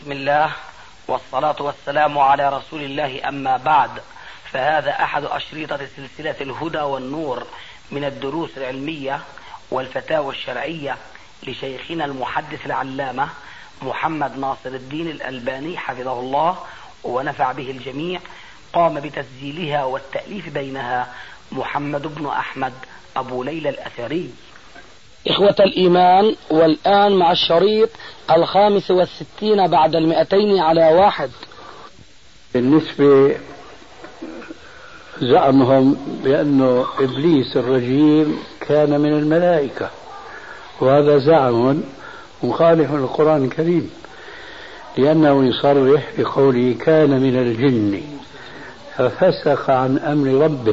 بسم الله والصلاة والسلام على رسول الله، أما بعد، فهذا أحد أشريطة سلسلة الهدى والنور من الدروس العلمية والفتاوى الشرعية لشيخنا المحدث العلامة محمد ناصر الدين الألباني حفظه الله ونفع به الجميع. قام بتسجيلها والتأليف بينها محمد بن أحمد أبو ليلى الأثري. إخوة الإيمان، والآن مع الشريط 65 بعد 200 على 1. بالنسبة زعمهم بأنه إبليس الرجيم كان من الملائكة، وهذا زعم مخالف للقرآن الكريم، لأنه يصرح بقوله كان من الجن ففسق عن أمر ربه،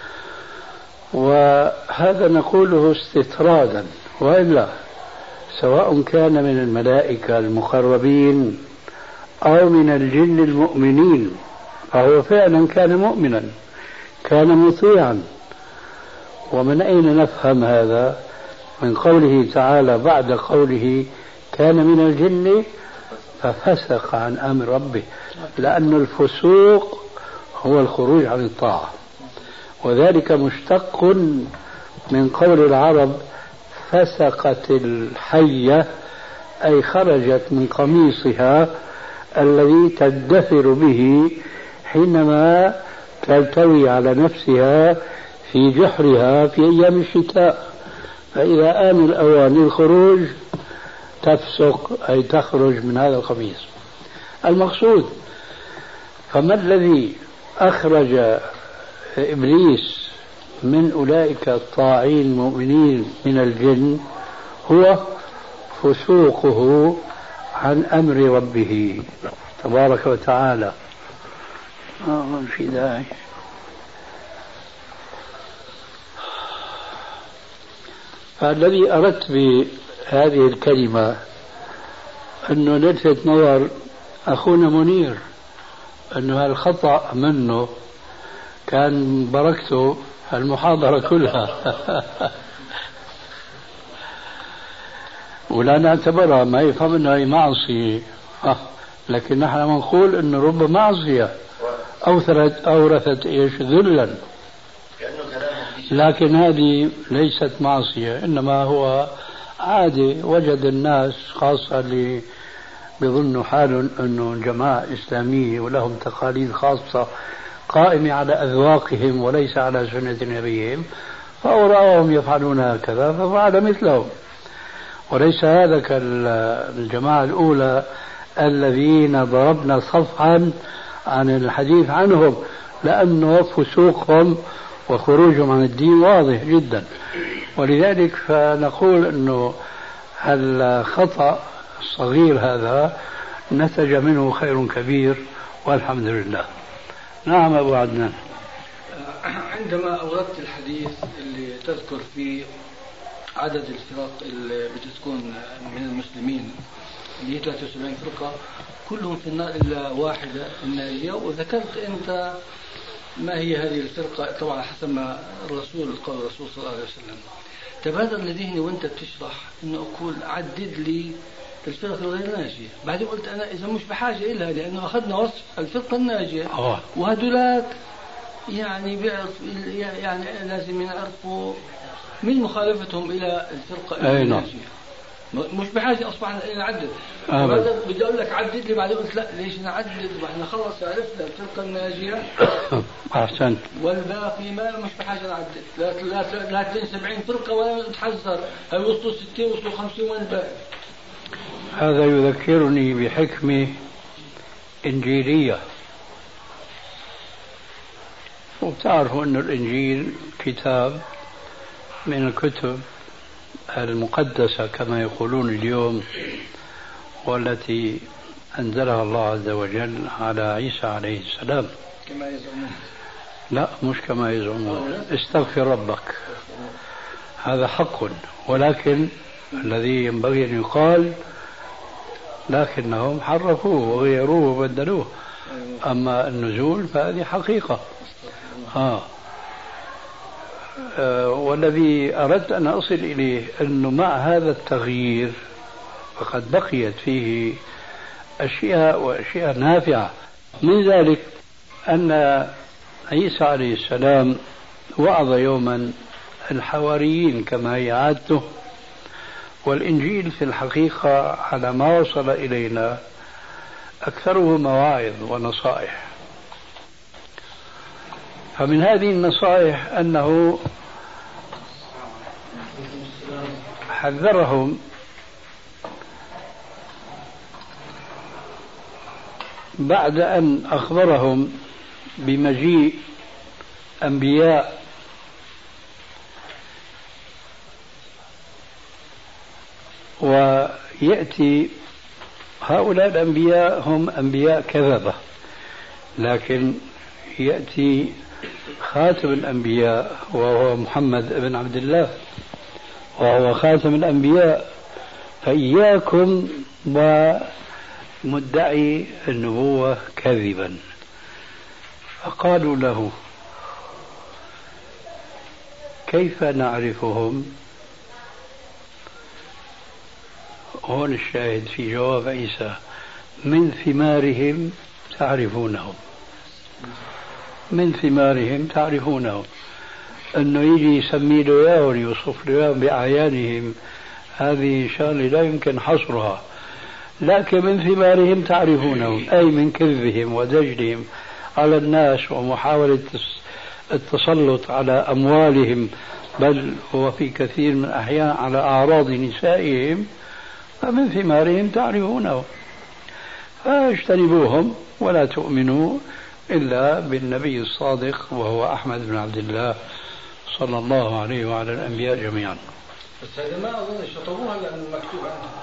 وهذا نقوله استطرادا، وإلا سواء كان من الملائكة المقربين أو من الجن المؤمنين فهو فعلا كان مؤمنا، كان مطيعا. ومن أين نفهم هذا؟ من قوله تعالى بعد قوله كان من الجن ففسق عن أمر ربه، لأن الفسوق هو الخروج عن الطاعة، وذلك مشتق من قول العرب فسقت الحية، أي خرجت من قميصها الذي تدثر به حينما تلتوي على نفسها في جحرها في أيام الشتاء، فإذا آن الأوان الخروج تفسق، أي تخرج من هذا القميص. المقصود، فما الذي أخرج إبليس من أولئك الطاعين المؤمنين من الجن؟ هو فسوقه عن أمر ربه تبارك وتعالى. في داعي. فالذي أردت بهذه الكلمة أنه نلفت نظر أخونا منير أنه هالخطأ منه، كان بركته المحاضرة كلها ولا نعتبرها، ما يفهم أنها هي معصية، لكن نحن نقول أنه رب معصية أورثت إيش؟ ذلا، لكن هذه ليست معصية، إنما هو عادي. وجد الناس خاصة اللي بيظنوا حالهم أنه جماعة إسلامية ولهم تقاليد خاصة قائمة على أذواقهم وليس على سنة نبيهم، فأراهم يفعلون هكذا ففعل مثلهم. وليس هذا كالجماعة الأولى الذين ضربنا صفحا عن الحديث عنهم، لأنه فسوقهم وخروجهم عن الدين واضح جدا. ولذلك فنقول أنه الخطأ الصغير هذا نتج منه خير كبير والحمد لله. نعم أبو عدنان. عندما أوردت الحديث اللي تذكر فيه عدد الفرق اللي بتكون من المسلمين اللي هي 73 فرقة كلهم في النار إلا واحدة الناجية، وذكرت أنت ما هي هذه الفرقة طبعا حسب ما الرسول قال الرسول صلى الله عليه وسلم. تبادر لذهني وأنت بتشرح إنه أقول عدد لي الفرق الغير ناجية، بعدين قلت أنا إذا مش بحاجة إلها لأنه أخذنا وصف الفرقة الناجية وهدولات يعني يعني لازم يعرفوا من مخالفتهم إلى الفرقة الناجية. مش بحاجة أصبحنا نعدد. بدي أقول لك عدد لي، بعدين قلت لا ليش نعدد وإحنا خلص عرفنا الفرقة الناجية. أحسنت. والباقي ما مش بحاجة نعدد. لا 72 فرقة ولا نتحذر، هل وصلوا 60 وصلوا 50 وين الباقي؟ هذا يذكرني بحكمة إنجيلية، وتعرفوا أن الإنجيل كتاب من الكتب المقدسة كما يقولون اليوم، والتي أنزلها الله عز وجل على عيسى عليه السلام. كما يزعمون؟ لا، مش كما يزعمون، استغفر ربك، هذا حق، ولكن الذي ينبغي أن يقال لكنهم حرفوه وغيروه وبدلوه. أما النزول فهذه حقيقة. والذي أردت أن أصل إليه أنه مع هذا التغيير فقد بقيت فيه أشياء وأشياء نافعة. من ذلك أن عيسى عليه السلام وعظ يوما الحواريين كما هي عادته، والإنجيل في الحقيقة على ما وصل إلينا أكثره مواعظ ونصائح. فمن هذه النصائح أنه حذرهم بعد أن أخبرهم بمجيء أنبياء ويأتي هؤلاء الأنبياء هم أنبياء كذبة، لكن يأتي خاتم الأنبياء وهو محمد بن عبد الله وهو خاتم الأنبياء، فإياكم ومدعي النبوة كذبا. فقالوا له كيف نعرفهم؟ هون الشاهد في جواب عيسى: من ثمارهم تعرفونهم. من ثمارهم تعرفونهم. أنه يجي يسمي له إياهم يوصف له إياهم بأعيانهم، هذه شغلة لا يمكن حصرها، لكن من ثمارهم تعرفونهم، أي من كذبهم ودجلهم على الناس ومحاولة التسلط على أموالهم، بل هو في كثير من الأحيان على أعراض نسائهم، فمن ثمارهم تعرفونه. فاجتنبوهم ولا تؤمنوا إلا بالنبي الصادق وهو أحمد بن عبد الله صلى الله عليه وعلى الأنبياء جميعا. بس هذا ما أظن شطبوها لأنه مكتوب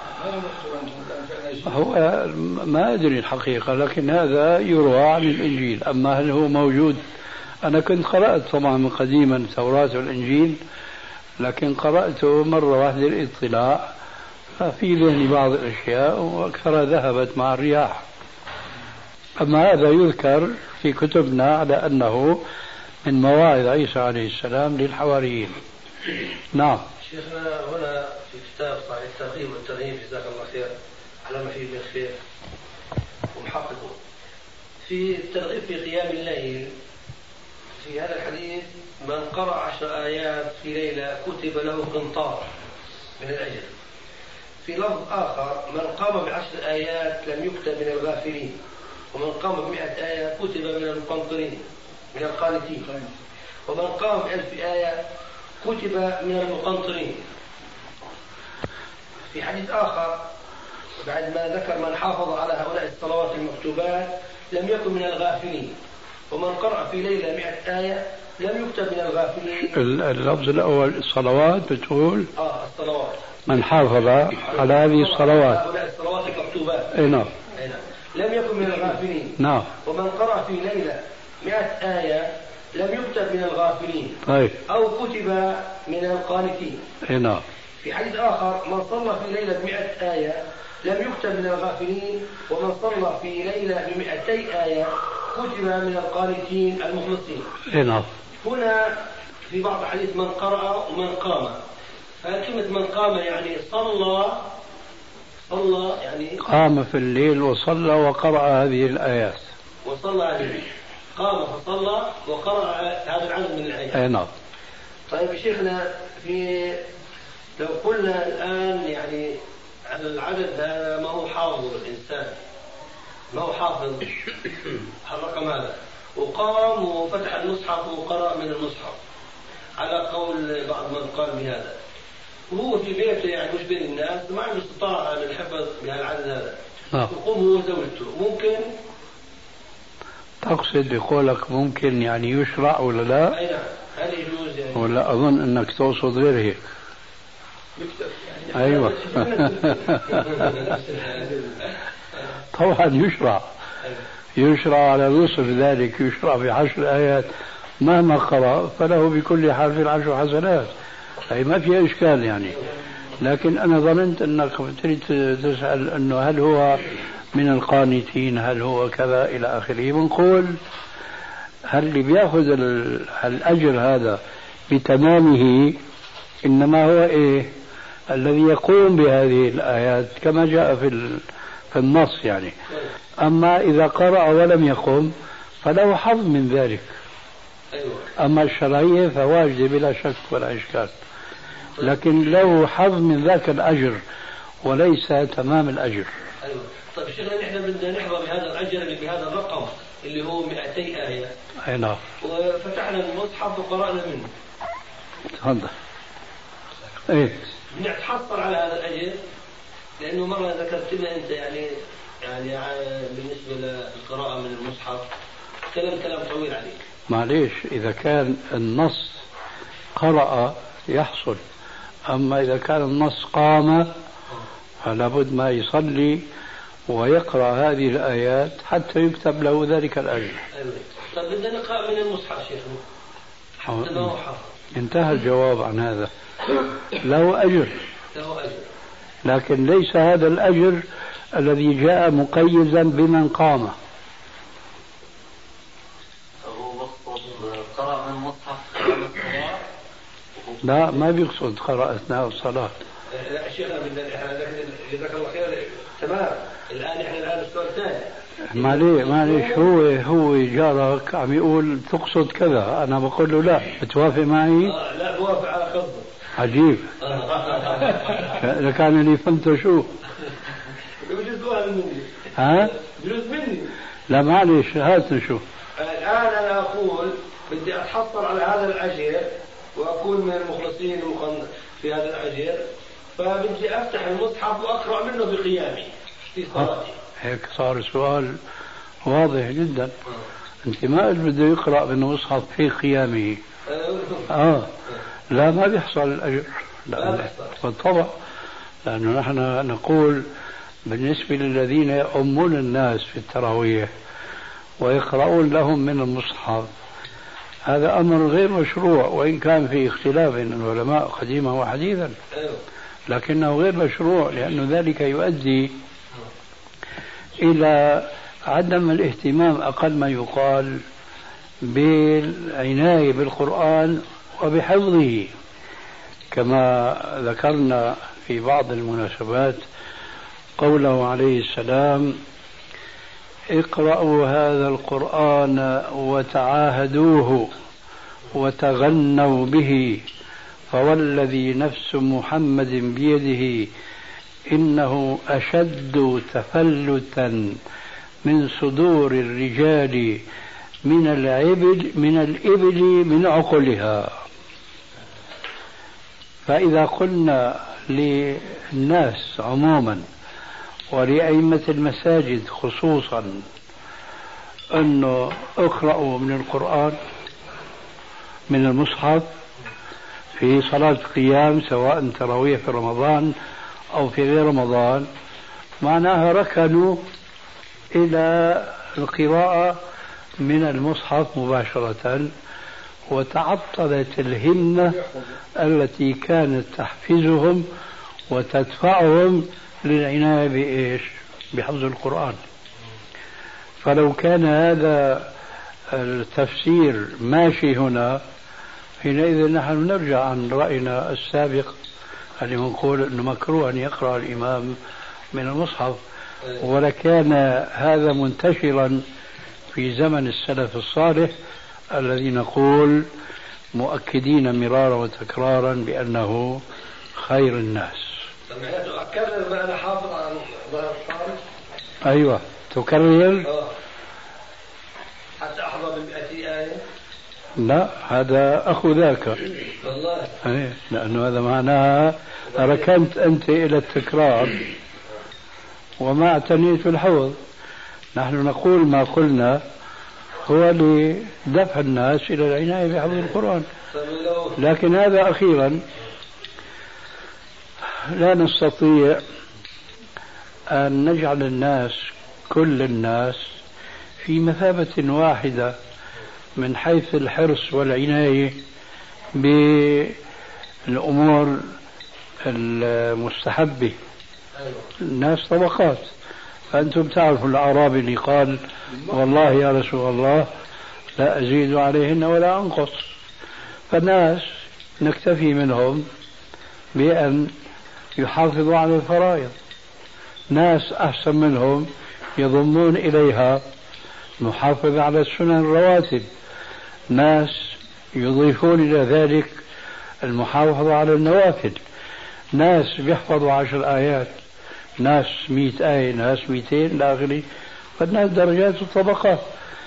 عنه. هو ما أدري الحقيقة، لكن هذا يروى عن الإنجيل. أما هل هو موجود؟ أنا كنت قرأت طبعا قديما التوراة والإنجيل، لكن قرأته مرة واحدة الاطلاع، ففي ذهني بعض الأشياء وأكثرها ذهبت مع الرياح. أما هذا يذكر في كتبنا على أنه من مواعظ عيسى عليه السلام للحواريين. نعم. شيخنا هنا في كتاب صحيح الترغيب والترهيب جزاك الله خير على ما فيه من خير ومحققه في الترغيب في قيام الليل، في هذا الحديث: من قرأ 10 آيات في ليلة كتب له قنطار من الأجر. في لفظ آخر: من قام ب10 آيات لم يكتب من الغافلين، ومن قام ب100 آية كتب من المقنطرين من القانتين، ومن قام ب1000 آية كتب من المقنطرين. في حديث آخر بعد ما ذكر من حافظ على هؤلاء الصلوات المكتوبات لم يكن من الغافلين، ومن قرأ في ليلة 100 آية لم يكتب من الغافلين. اللفظ الأول الصلوات بتقول الصلوات، من حافظ على هذه الصلوات، هؤلاء الصلوات المكتوبات، نعم، لم يكن من الغافلين. نعم. ومن قرأ في ليلة 100 آية لم يكتب من الغافلين، طيب، أو كتب من القانتين. نعم. في حديث آخر: من صلى في ليلة 100 آية لم يكتب من الغافلين، ومن صلى في ليلة ب200 آية كتب من القانتين المخلصين. نعم. هنا في بعض الحديث من قرأ ومن قام، فكلمة من قام يعني صلى يعني قام في الليل وصلى وقرأ هذه الآيات، وصلى عليه، قام فصلى وقرأ هذا العدد من الآيات. نعم. طيب شيخنا، لو قلنا الآن يعني على العدد هذا ما هو حافظ الإنسان، ما هو حافظ الرقم هذا، وقام وفتح المصحف وقرأ من المصحف على قول بعض من قال بهذا، وهو في بيته يعني مش بين الناس، ما عنده استطاعة للحفظ بهالعدد هذا، يقوم هو وزوجته، ممكن؟ تقصد بقولك ممكن يعني يشرع ولا لا؟ أي نعم، هل يجوز يعني؟ ولا أظن أنك تقصد غير هيك. يعني أيوة. طبعا يشرع على وصف ذلك، يشرع ب10 آيات مهما قرأ فله بكل حرف 10 حسنات، أي ما فيها إشكال يعني. لكن أنا ظننت أنك تريد تسأل أنه هل هو من القانتين، هل هو كذا إلى آخره. بنقول هل اللي بيأخذ الأجر هذا بتمامه إنما هو الذي يقوم بهذه الآيات كما جاء في في النص يعني. أما إذا قرأ ولم يقم فله حظ من ذلك. أما الشرعية فواجبة بلا شك ولا إشكال، لكن له حظ من ذاك الأجر وليس تمام الأجر. أيوة. طيب شيخنا نحن بدنا نحظى بهذا الأجر اللي بهذا الرقم اللي هو 200 آية. أي نعم. وفتحنا المصحف وقرأنا منه. تفضل. إيه. نتحصل على هذا الأجر لأنه مرة ذكرت لنا أنت يعني بالنسبة للقراءة من المصحف كلام طويل عليه. معليش، إذا كان النص قرأ يحصل، أما إذا كان النص قام فلا بد ما يصلي ويقرأ هذه الآيات حتى يكتب له ذلك الأجر. طيب بدنا نقرأ من المصحف شيخنا. انتهى الجواب عن هذا. له أجر لكن ليس هذا الأجر الذي جاء مقيدا بمن قام. قرأ من المصحف لا، ما بيقصد قرأ أثناء الصلاة. لا شيخنا جزاك الله خير. تمام. الآن السؤال الثاني. معليش هو جارك عم يقول تقصد كذا، أنا بقول له لا، بتوافق معي؟ لا بوافق على خطه. عجيب. كان اللي فهمته شو؟ بجوز مني. لا معليش، هات نشوف. الآن أنا أقول بدي أتحصل على هذا الأجر وأكون من المخلصين في هذا الأجر، فبدي أفتح المصحف وأقرأ منه بقيامي في صلاتي. هيك صار السؤال واضح جدا. أنت ما قلت بده يقرأ من المصحف في قيامه. لا، ما بيحصل الأجر. لا بالطبع، لأنه نحن نقول بالنسبة للذين يؤمون الناس في التراويح ويقرؤون لهم من المصحف، هذا أمر غير مشروع، وإن كان في اختلاف بين العلماء قديما وحديثا، لكنه غير مشروع، لأن ذلك يؤدي إلى عدم الاهتمام أقل ما يقال بالعناية بالقرآن وبحفظه. كما ذكرنا في بعض المناسبات قوله عليه السلام: اقرأوا هذا القرآن وتعاهدوه وتغنوا به، فوالذي نفس محمد بيده إنه أشد تفلتا من صدور الرجال من الإبل من عقلها. فإذا قلنا للناس عموما ولأئمة المساجد خصوصا أنه اقرأوا من القرآن من المصحف في صلاة القيام سواء تراويح في رمضان أو في غير رمضان، معناها ركنوا إلى القراءة من المصحف مباشرة، وتعطلت الهمة التي كانت تحفزهم وتدفعهم للعناية بإيش؟ بحفظ القرآن. فلو كان هذا التفسير ماشي هنا، حينئذ نحن نرجع عن رأينا السابق اللي نقول أنه مكروه أن يقرأ الإمام من المصحف، ولكان هذا منتشرا في زمن السلف الصالح الذي نقول مؤكدين مرارا وتكرارا بأنه خير الناس. أكرر ما أنا حافظ عن ظهر الحارث. أيوة تكرر حتى أحظى ب200 آية. لا، هذا أخو ذاك والله. لأنه هذا معناها ركنت أنت إلى التكرار وما اعتنيت بالحفظ. نحن نقول ما قلنا هو لدفع الناس إلى العناية بحفظ القرآن، لكن هذا أخيرا لا نستطيع أن نجعل الناس كل الناس في مثابة واحدة من حيث الحرص والعناية بالأمور المستحبة. الناس طبقات، فأنتم تعرفوا الأعرابي اللي قال: والله يا رسول الله لا أزيد عليهن ولا أنقص. فالناس نكتفي منهم بأن يحافظوا على الفرائض، ناس أحسن منهم يضمون إليها المحافظة على السنن الرواتب، ناس يضيفون إلى ذلك المحافظة على النوافل، ناس بيحفظوا 10 آيات، ناس 100 آية، ناس 200 إلى آخره، فالناس درجات وطبقات.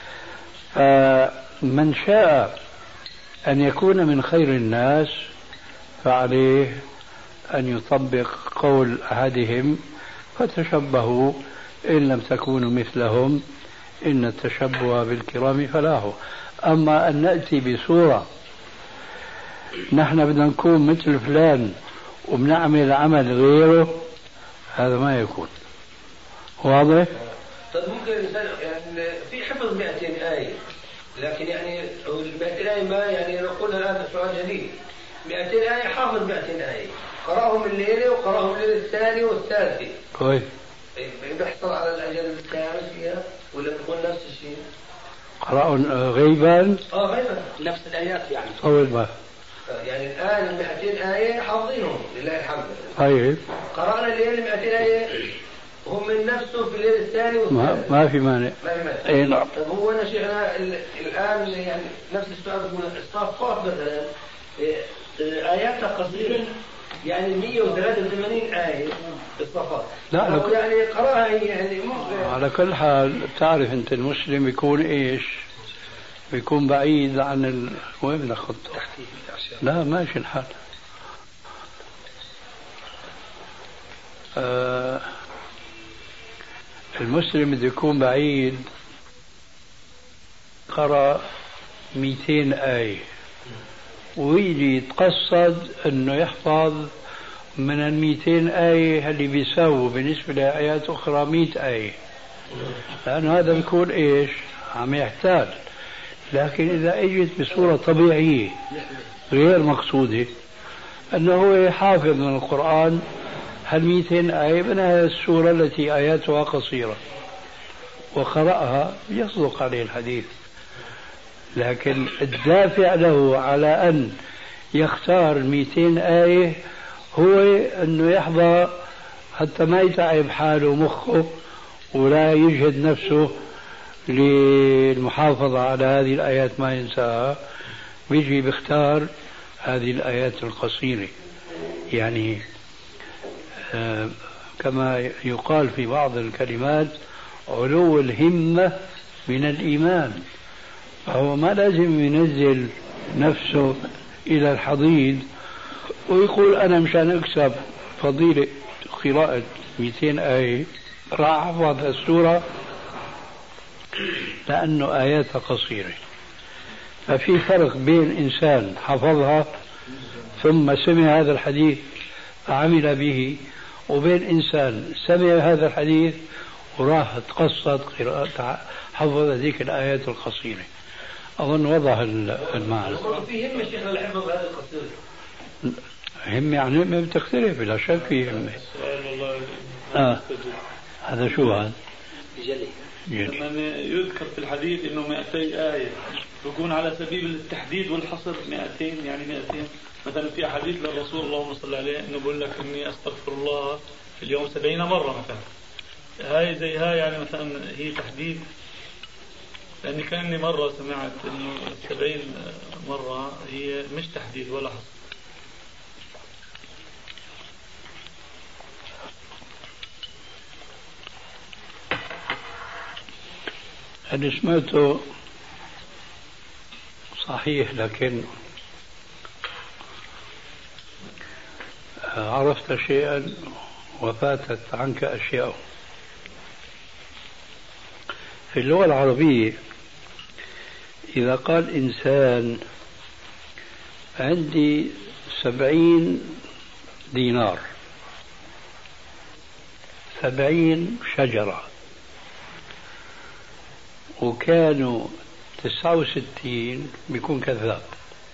فمن شاء أن يكون من خير الناس فعليه أن يطبق قول أحدهم فتشبهوا إن لم تكونوا مثلهم إن التشبه بالكرام فلاح. أما أن نأتي بصورة نحن بدنا نكون مثل فلان وبنعمل عمل غيره، هذا ما يكون واضح. طيب ممكن الإنسان يعني في حفظ 200 آية، لكن يعني ال 200 آية ما يعني نقول هذا سؤال جديد. 200 آية حافظ 200 آية، قرأهم الليلة وقرأهم الليلة الثانية والثالثة. كويس. بيحصل على الأجل الكامل فيها ولا بيكون نفس الشيء؟ قرأهم غيبا. غيبا. نفس الآيات يعني. طول ما. يعني الآن ال 200 آية حافظينهم لله الحمد. طيب. قرأنا الليلة 200 آية هم من نفسه في الليل الثاني والثالث. ما في مانع. ما في مانع. اي نعم. طيب هو أنا شيخنا الآن يعني نفس السؤال بيقول الصافات مثلا آياتها قصيرة، يعني 183 آية الصفات. لا يعني قراءة يعني على كل حال تعرف أنت المسلم بيكون إيش؟ بيكون بعيد عن وين بدنا نخطه؟ لا ماشي الحال. المسلم بده يكون بعيد، قرأ 200 آية ويجي يتقصد انه يحفظ من ال 200 آية اللي بيساووا بالنسبة لآيات أخرى 100 آية، لأنه هذا بيكون إيش؟ عم يحتاج. لكن إذا اجت بصورة طبيعية غير مقصودة أنه هو حافظ من القرآن هل 200 آية من هذه السورة التي آياتها قصيرة وقرأها يصدق عليه الحديث، لكن الدافع له على أن يختار 200 آية هو أنه يحظى حتى ما يتعب حاله مخه ولا يجهد نفسه للمحافظة على هذه الآيات ما ينساها، بيجي بيختار هذه الآيات القصيرة. يعني كما يقال في بعض الكلمات علو الهمة من الإيمان، فهو ما لازم ينزل نفسه إلى الحضيض ويقول أنا مشان أكسب فضيلة قراءة 200 آية راح أحفظ السورة لأنه آياتها قصيرة. ففي فرق بين إنسان حفظها ثم سمع هذا الحديث فعمل به، وبين إنسان سمع هذا الحديث وراح تقصد قراءة حفظ ذيك الآيات القصيرة. أظن وضح المعنى. في همة شيخنا الحفظ هذا القصير. همة يعني ما بتختلف بلا شك في همة. هذا شو هذا؟ جلي. لما يذكر في الحديث انه 200 آية يكون على سبيل التحديد والحصر 200 يعني 200 مثلا في حديث للرسول اللهم صل عليه انه بقول لك اني استغفر الله في اليوم 70 مرة مثلا، هاي زي هاي يعني مثلا هي تحديد، لأني كأني مرة سمعت انه 70 مرة هي مش تحديد ولا حصر. اللي سمعته صحيح، لكن عرفت شيئا وفاتت عنك أشياء. في اللغة العربية إذا قال إنسان عندي 70 دينار 70 شجرة وكانوا 69 بيكون كذاب،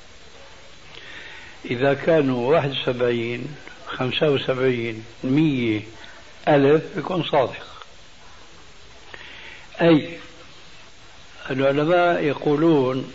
إذا كانوا 71 75 100 ألف بيكون صادق. أي العلماء يقولون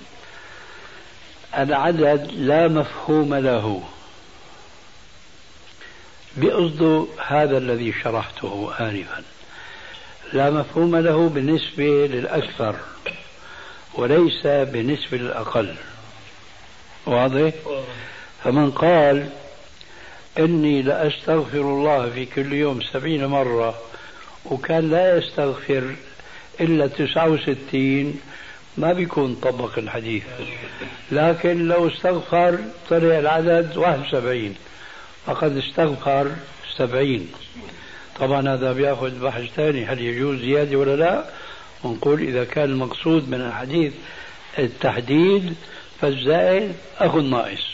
العدد لا مفهوم له، بقصد هذا الذي شرحته آنفا لا مفهوم له بالنسبة للأكثر وليس بالنسبة للأقل. واضح؟ فمن قال إني لأستغفر الله في كل يوم 70 مرة وكان لا يستغفر إلا 69 ما بيكون طبق الحديث. لكن لو استغفر طلع العدد 71 فقد استغفر 70. طبعا هذا بياخذ بحث ثاني هل يجوز زيادة ولا لا، ونقول إذا كان المقصود من الحديث التحديد فالزائد أخو الناقص.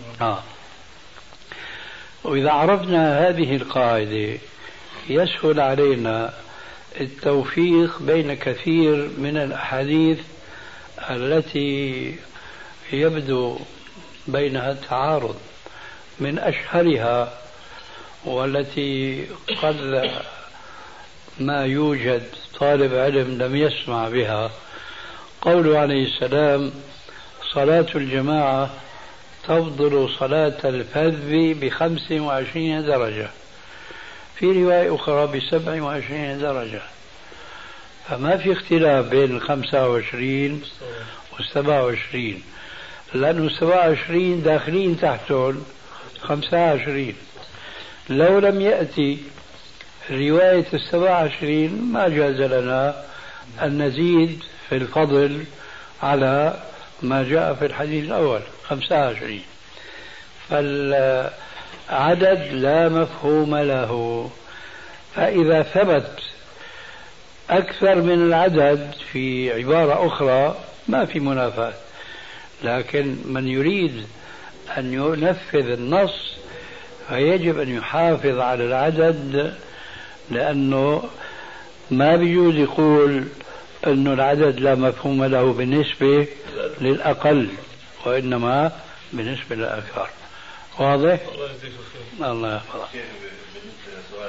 وإذا عرفنا هذه القاعدة يسهل علينا التوفيق بين كثير من الأحاديث التي يبدو بينها التعارض. من أشهرها والتي قد ما يوجد طالب علم لم يسمع بها قوله عليه السلام: صلاة الجماعة تفضل صلاة الفذ ب25 درجة، في رواية أخرى ب27 درجة. فما في اختلاف بين 25 و27، لأنه 27 داخلين تحتهم 25. لو لم يأتي رواية 27 ما جاز لنا أن نزيد في الفضل على ما جاء في الحديث الأول 25. فالعدد لا مفهوم له. فإذا ثبت أكثر من العدد في عبارة أخرى ما في منافاة. لكن من يريد أن ينفذ النص فيجب أن يحافظ على العدد، لأنه ما بيجوز يقول أن العدد لا مفهوم له بالنسبة للأقل وإنما بالنسبة للأكثر. واضح؟ الله يحفظك. بالنسبة لسؤال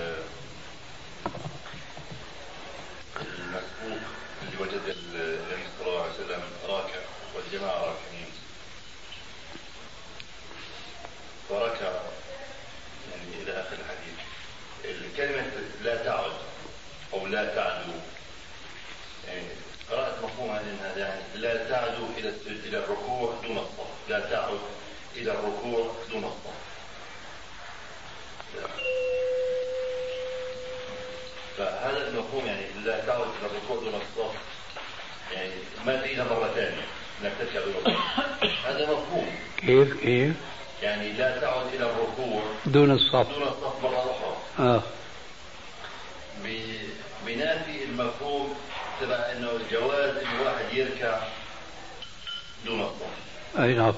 المسبوق اللي وجد النبي صلى الله عليه وسلم راكع والجماعة راكعين، فركع يعني إلى آخر الحديث، الكلمة لا تعد أو لا تعدو، يعني قرأت مفهومها أنها يعني لا تعدو إلى الركوع دون الصف، لا تعد إلى الركوع دون الصف. فهذا المفهوم يعني لا تعد إلى الركوع دون الصف، يعني ما تيجي مرة ثانية انك تركع بالركوع، هذا مفهوم. كيف؟ يعني لا تعد إلى الركوع دون الصف مرة أخرى. بنافي المفهوم تبع انه الجواز انه واحد يركع دون الصف. اي نعم.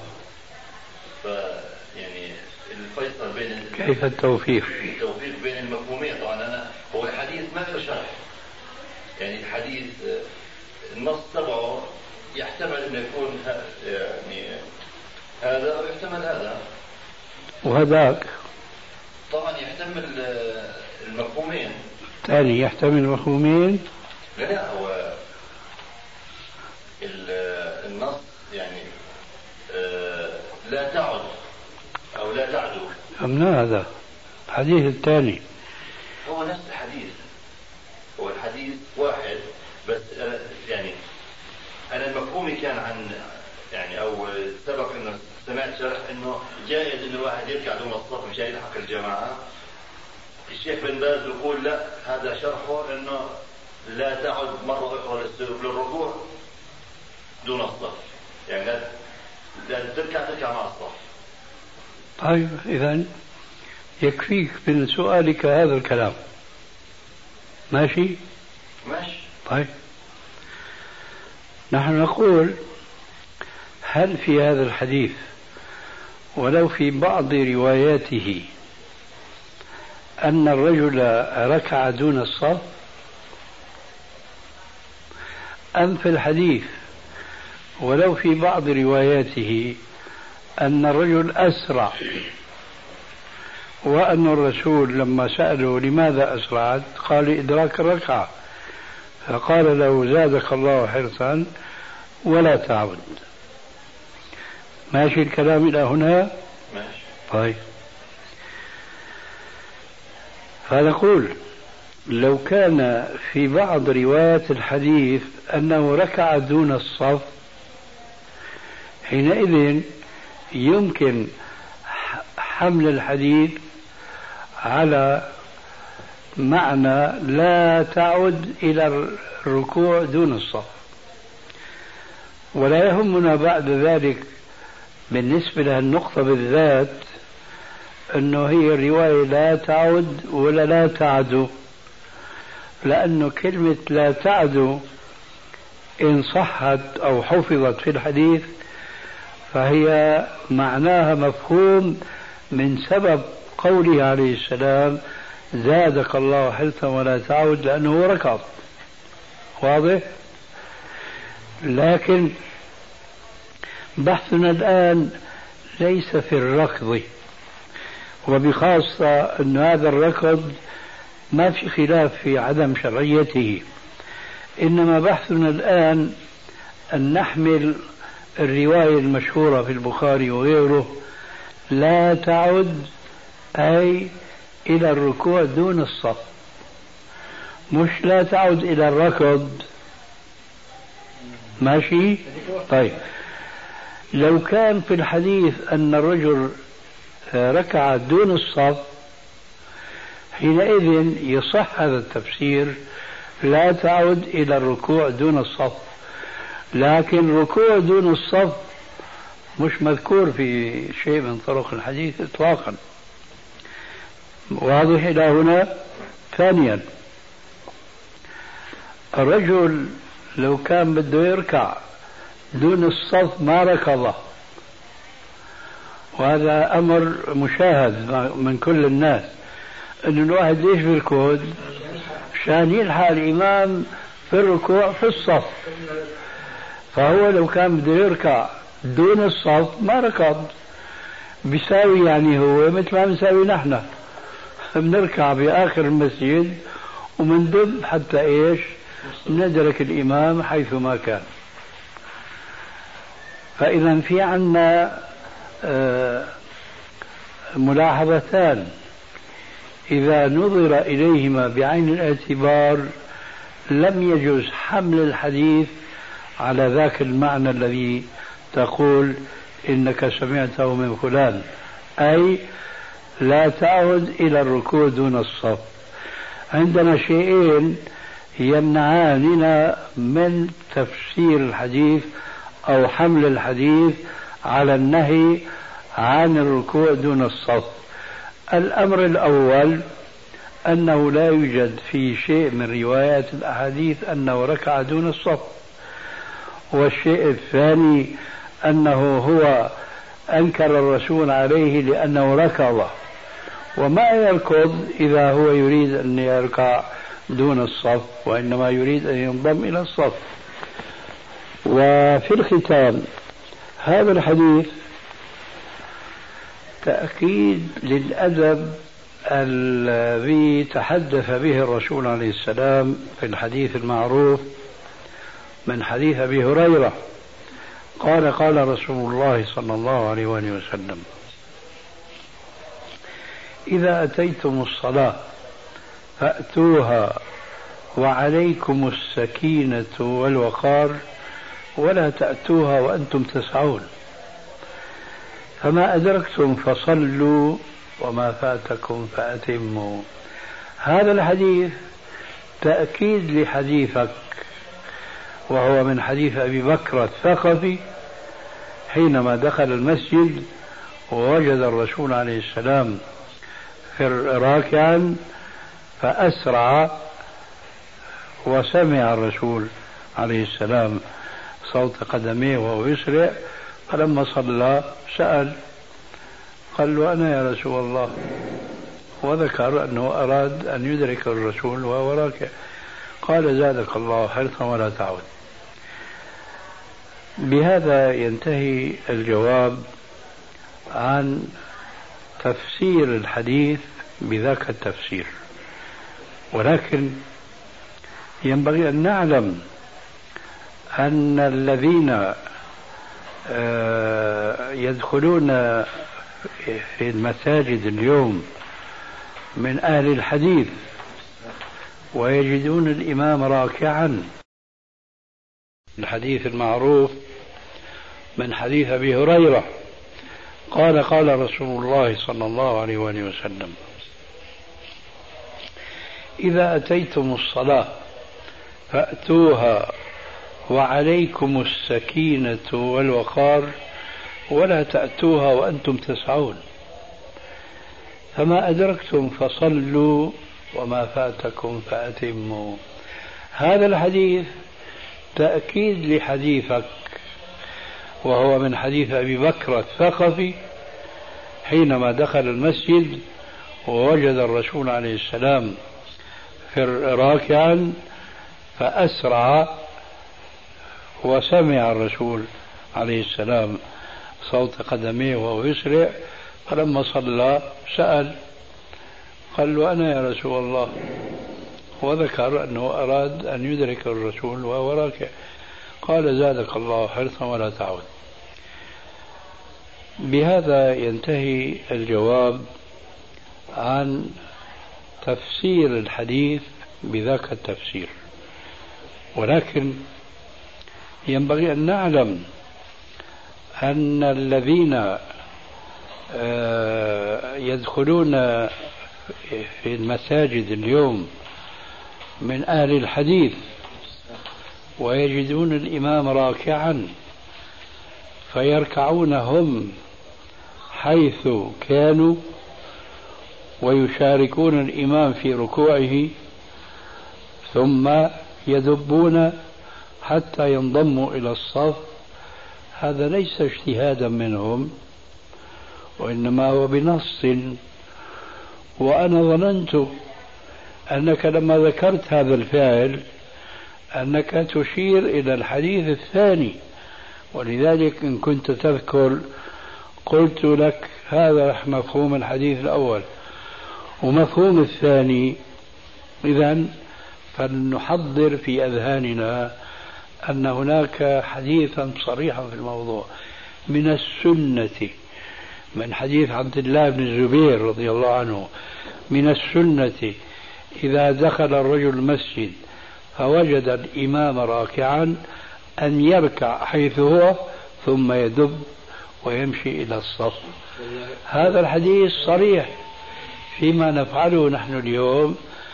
يعني الفيصل بين كيف التوفيق بين المفهومين. طبعا هو الحديث ما له شرح، يعني الحديث النص تبعه يحتمل انه يكون يعني هذا ويحتمل هذا وهذاك، طبعا يحتمل المفهومين. ثاني يحتمل المفهومين. لا هو النص يعني لا تعد أو لا تعدو. أمنا هذا الحديث الثاني هو نفس الحديث، هو الحديث واحد بس يعني أنا المفهومي كان عن يعني أو سبق إنه سمعت شرح إنه جائز إنه الواحد يركع دون الصف مشان يلحق الجماعة. الشيخ بن باز يقول لا، هذا شرحه إنه لا تعد مرة أخرى للركوع دون الصف، يعني لا تركع مع الصف. طيب إذن يكفيك من سؤالك هذا الكلام. ماشي. طيب نحن نقول هل في هذا الحديث ولو في بعض رواياته أن الرجل ركع دون الصف، أم في الحديث ولو في بعض رواياته أن الرجل أسرع وأن الرسول لما سأله لماذا أسرعت قال إدراك الركعة، فقال له زادك الله حرصا ولا تعود. ماشي الكلام إلى هنا؟ ماشي. طيب فنقول لو كان في بعض روايات الحديث أنه ركع دون الصف، حينئذ يمكن حمل الحديث على معنى لا تعد إلى الركوع دون الصف. ولا يهمنا بعد ذلك بالنسبة للنقطة بالذات أنه هي الرواية لا تعد ولا لا تعدو، لأنه كلمة لا تعدو إن صحت أو حفظت في الحديث فهي معناها مفهوم من سبب قوله عليه السلام زادك الله حرصا ولا تعود، لأنه ركض. واضح؟ لكن بحثنا الآن ليس في الركض، وبخاصة أن هذا الركض ما في خلاف في عدم شرعيته، إنما بحثنا الآن أن نحمل الرواية المشهورة في البخاري وغيره لا تعد أي إلى الركوع دون الصف، مش لا تعد إلى الركض. ماشي؟ طيب لو كان في الحديث أن الرجل ركع دون الصف، حينئذ يصح هذا التفسير لا تعد إلى الركوع دون الصف، لكن الركوع دون الصف مش مذكور في شيء من طرق الحديث إطلاقا. واضح إلى هنا؟ ثانيا، الرجل لو كان بده يركع دون الصف ما ركض، وهذا أمر مشاهد من كل الناس، أن الواحد ليش بيركض؟ عشان يلحق الإمام في الركوع في الصف. فهو لو كان بده يركع دون الصف ما ركض، بيساوي يعني هو مثل ما بنساوي نحن، بنركع بآخر المسجد ومندب حتى إيش؟ ندرك الإمام حيثما كان. فإذا في عنا ملاحظتان إذا نظر إليهما بعين الاعتبار لم يجوز حمل الحديث على ذاك المعنى الذي تقول إنك سمعته من فلان، أي لا تعد إلى الركوع دون الصف. عندنا شيئين يمنعاننا من تفسير الحديث أو حمل الحديث على النهي عن الركوع دون الصف. الأمر الأول أنه لا يوجد في شيء من روايات الأحاديث أنه ركع دون الصف، والشيء الثاني أنه هو أنكر الرسول عليه لأنه ركض، وما يركض إذا هو يريد أن يركع دون الصف، وإنما يريد أن ينضم إلى الصف. وفي الختام هذا الحديث تأكيد للأدب الذي تحدث به الرسول عليه السلام في الحديث المعروف من حديث أبي هريرة قال قال رسول الله صلى الله عليه وآله وسلم إذا أتيتم الصلاة فأتوها وعليكم السكينة والوقار ولا تأتوها وأنتم تسعون، فما أدركتم فصلوا وما فاتكم فأتموا. هذا الحديث تأكيد لحديثك، وهو من حديث أبي بكر الثقفي حينما دخل المسجد ووجد الرسول عليه السلام راكعا فأسرع وسمع الرسول عليه السلام صوت قدميه وهو يسرع، فلما صلى سأل قال له أنا يا رسول الله، وذكر أنه أراد أن يدرك الرسول وهو راكع. قال زادك الله حرصا ولا تعود. بهذا ينتهي الجواب عن تفسير الحديث بذاك التفسير، ولكن ينبغي أن نعلم أن الذين يدخلون في المساجد اليوم من أهل الحديث ويجدون الإمام راكعا، الحديث المعروف من حديث أبي هريرة قال قال رسول الله صلى الله عليه وآله وسلم: إذا أتيتم الصلاة فأتوها وعليكم السكينة والوقار ولا تأتوها وأنتم تسعون، فما أدركتم فصلوا وما فاتكم فأتموا. هذا الحديث تأكيد لحديثك، وهو من حديث أبي بكر الثقفي حينما دخل المسجد ووجد الرسول عليه السلام راكعا فأسرع، وسمع الرسول عليه السلام صوت قدميه وهو يسرع، فلما صلى سأل قال له: أنا يا رسول الله، وذكر أنه أراد أن يدرك الرسول وهو راكع. قال: زادك الله حرصا ولا تعود. بهذا ينتهي الجواب عن تفسير الحديث بذاك التفسير، ولكن ينبغي أن نعلم أن الذين يدخلون في المساجد اليوم من أهل الحديث ويجدون الإمام راكعا فيركعون هم حيث كانوا ويشاركون الإمام في ركوعه ثم يدبون حتى ينضموا إلى الصف، هذا ليس اجتهادا منهم، وإنما هو بنص. وأنا ظننت أنك لما ذكرت هذا الفعل أنك تشير إلى الحديث الثاني، ولذلك إن كنت تذكر قلت لك هذا مفهوم الحديث الأول ومفهوم الثاني. إذن فلنحضر في أذهاننا أن هناك حديثا صريحا في الموضوع من السنة، من حديث عبد الله بن الزبير رضي الله عنه: من السنة إذا دخل الرجل المسجد فوجد الإمام راكعا أن يركع حيث هو ثم يدب ويمشي إلى الصف. هذا الحديث صريح فيما نفعله نحن اليوم،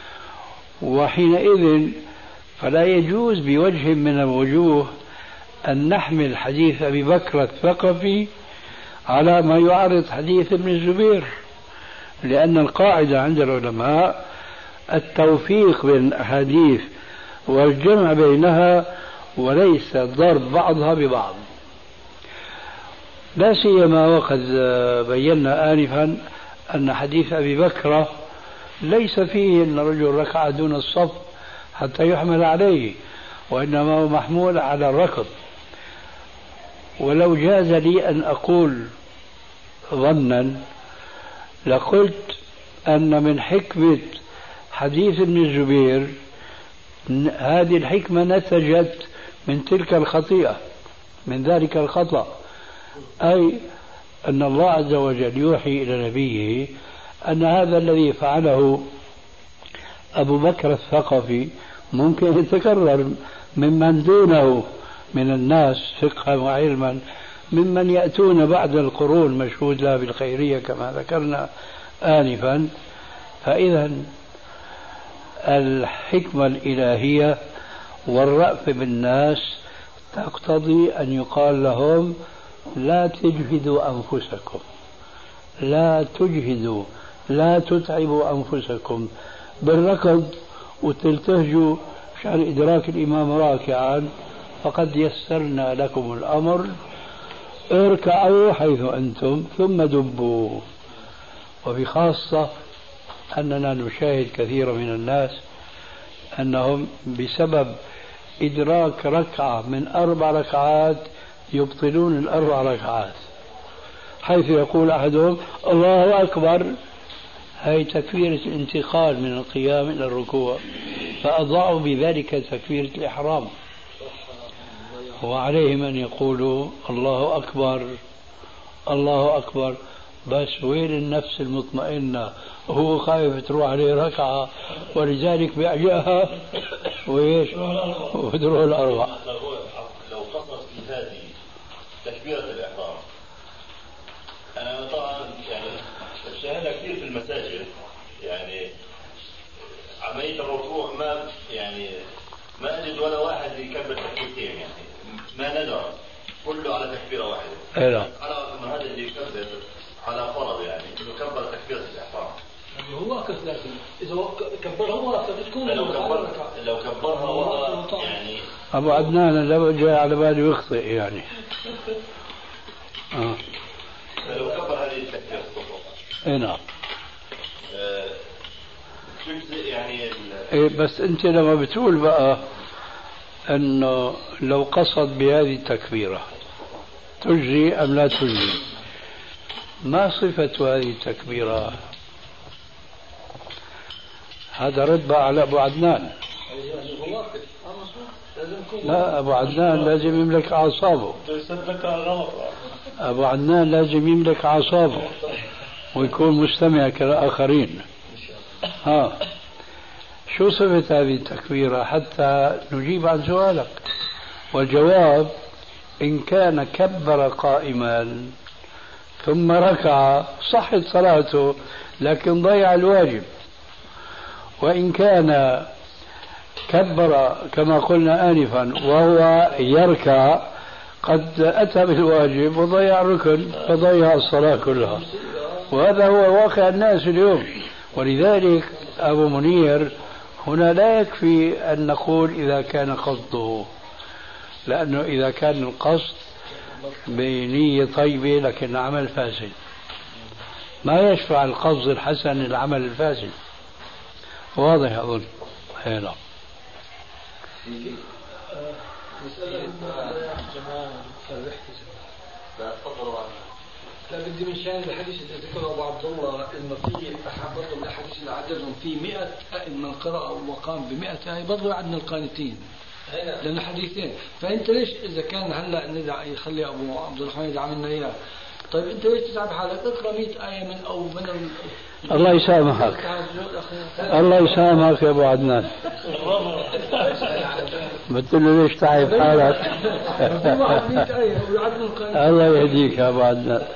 وحينئذ فلا يجوز بوجه من الوجوه أن نحمل حديث أبي بكر الثقفي على ما يعارض حديث ابن الزبير، لأن القاعدة عند العلماء التوفيق بين الأحاديث والجمع بينها وليس ضرب بعضها ببعض، لا سيما وقد بينا آنفا أن حديث أبي بكر ليس فيه أن الرجل ركع دون الصف حتى يحمل عليه، وإنما هو محمول على الركض. ولو جاز لي أن أقول ظنا لقلت أن من حكمة حديث ابن الزبير هذه الحكمة نتجت من تلك الخطيئة، من ذلك الخطأ، أي أن الله عز وجل يوحي إلى نبيه أن هذا الذي فعله أبو بكر الثقفي ممكن يتكرر ممن دونه من الناس فقها وعلما، ممن يأتون بعد القرون مشهود لها بالخيرية كما ذكرنا آنفا. فإذا الحكمة الإلهية والرأف بالناس تقتضي أن يقال لهم: لا تجهدوا أنفسكم، لا تجهدوا، لا تتعبوا أنفسكم بالركض وتلتهجوا عشان إدراك الإمام راكعا، فقد يسرنا لكم الأمر، اركعوا حيث أنتم ثم دبوا. وبخاصة أننا نشاهد كثيرا من الناس أنهم بسبب إدراك ركعة من 4 ركعات يبطلون ال4 ركعات، حيث يقول أحدهم: الله أكبر، هي تكبيرة الانتقال من القيام إلى الركوع، فأضاعوا بذلك تكبيرة الإحرام. وعليهم أن يقولوا: الله أكبر، الله أكبر، بس وين النفس المطمئنة؟ وهو خايف تروح عليه ركعة ولذلك بيعجقها وإيش؟ وتروح الأربع. لو قصص في هذه تكبيرة الإحرام، أنا طبعا يعني بشاهدها كثير في المساجد، يعني عملية الركوع ما أجد ولا واحد يكبر تكبيرتين، يعني ما ندر كله على تكبيرة واحدة. لا. على أن هذا اللي يكبر على فرض، يعني إنه كبر تكبيرة الإحرام. هو أكثر، لكن إذا كبرها ورا بتكون لو كبرها ورا يعني أبو عدنان لو جاء على باله يخطئ يعني. لو كبر هذه التكبيرة اي نعم. يعني بس أنت لما بتقول بقى أنه لو قصد بهذه التكبيرة تجزي أم لا تجزي، ما صفة هذه التكبيرة؟ هذا رد بقى على أبو عدنان. لا، أبو عدنان لازم يملك أعصابه. أبو عدنان لازم يملك أعصابه ويكون مستمع كالآخرين. شو صفة هذه التكبيرة حتى نجيب عن سؤالك؟ والجواب إن كان كبر قائما ثم ركع صحت صلاته لكن ضيع الواجب، وإن كان كبر كما قلنا آنفا وهو يركع قد أتى بالواجب وضيع الركن فضيع الصلاة كلها، وهذا هو واقع الناس اليوم. ولذلك أبو منير هنا لا يكفي أن نقول إذا كان قصده، لأنه إذا كان القصد بنية طيبة لكن عمل فاسد ما يشفع القصد الحسن العمل الفاسد. واضح أظن. هنا لا بدي من شان الحديث اللي ذكره أبو عبد الله إنه في أحد برضه من الأحاديث اللي عددهم في 100 من قرأ وقام ب100 آية برضه عدنا القانتين، لأنه حديثين. فأنت ليش إذا كان هلا ندعي يخلي أبو عبد الرحمن يدعم لنا إياه، طيب أنت ليش تتعب حالك؟ اقرأ 100 آية من أو من الله يسامحك. الله يسامحك يا أبو عدنان. بتقول له ليش تعب حالك؟ الله يهديك يا أبو عدنان.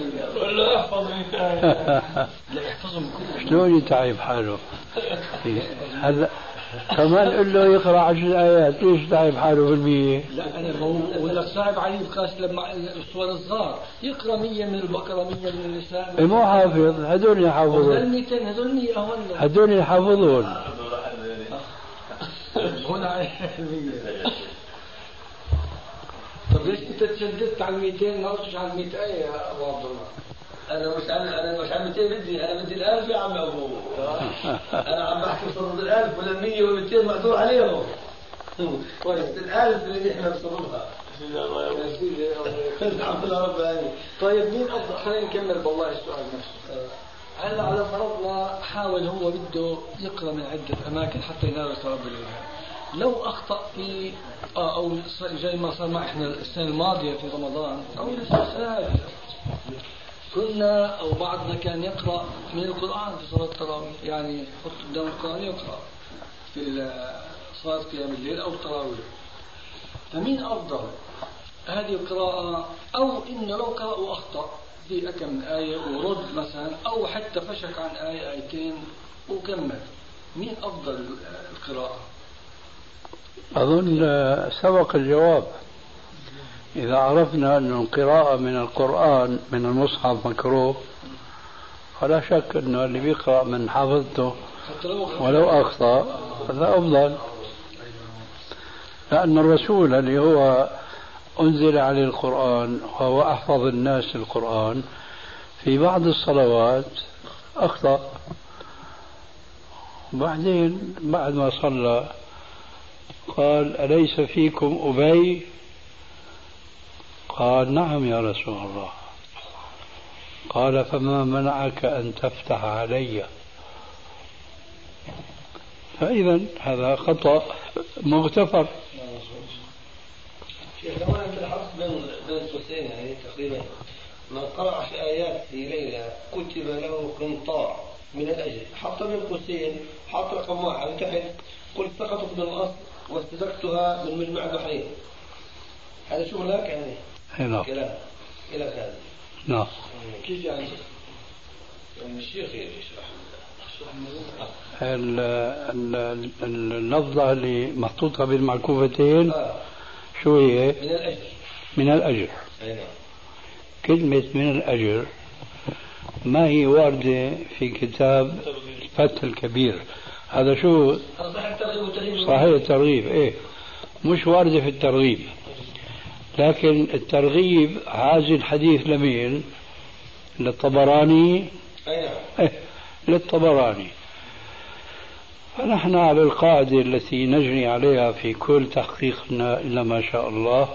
شلون يتعب حاله؟ هذا كمان قل له يقرأ 10 آيات، ليش تعب حاله بالمية؟ لا أنا بقول لك صعب عليه بخاص لما الصور الصغار يقرأ 100 من البقرة 100 من النساء. مو حافظ، هذول يحافظون. هذول 100 هون. هذول يحافظون. هنا 100. طب ليش أنت تشددت على 200 ما قلتش على 100 آية يا أبو عبد الله؟ أنا مش عن 200 بدي، أنا بدي 1000 يا عم أبو. أنا عم بحكي بصدد 1000 ولا 100 ولا 200 مقدور عليهم. كويس 1000 اللي نحن بصددها. الحمد لله رب العالمين. طيب مين أفضل؟ خلينا نكمل بالله السؤال نفسه. هلا على فرضنا حاول هو بده يقرأ من عدة أماكن حتى ينال ثواب الإلهام. لو أخطأ في أو زي ما صار مع إحنا السنة الماضية في رمضان أو السنة هذه كنا أو بعضنا كان يقرأ من القرآن في صلاة التراويح، يعني يحط قدام القرآن يقرأ في صلاة قيام الليل أو التراويح. فمين أفضل هذه القراءة أو إنه لو قرأ وأخطأ في أكم من آية ورد مثلا أو حتى فشك عن آية آيتين وكمل، مين أفضل القراءة؟ أظن سبق الجواب. إذا عرفنا أن القراءة من القرآن من المصحف مكروه فلا شك أنه اللي بيقرأ من حافظته ولو أخطأ هذا أفضل، لأن الرسول اللي هو أنزل عليه القرآن وهو أحفظ الناس القرآن في بعض الصلوات أخطأ، بعدين بعد ما صلى قال أليس فيكم أبي؟ قال نعم يا رسول الله. قال فما منعك أن تفتح علي؟ فإذا هذا خطأ مغتفر. شيخ لو أنت الحرص بين القوسين يعني تقريبا من قرأ 10 آيات في ليلة كتب له قنطار من الأجر، حط من قوسين، حط رقم 1 تحت، قلت سقطت من الأصل واستدركتها من مجمع البحرين. هذا شو لك يعني؟ نعم. كلام إلى هذا. نعم. كيف يعني؟ الشيخ يشرح. اللفظة اللي محطوطة بالمعكوفتين شو هي؟ من الأجر. من الأجر. نعم. كلمة من الأجر ما هي واردة في كتاب الفتح الكبير. هذا شو؟ صحيح الترغيب والترهيب. صحيح الترغيب، إيه، مش واردة في الترغيب. لكن الترغيب عازي الحديث لمين؟ للطبراني. إيه، للطبراني. فنحن على القاعدة التي نجري عليها في كل تحقيقنا إلا ما شاء الله،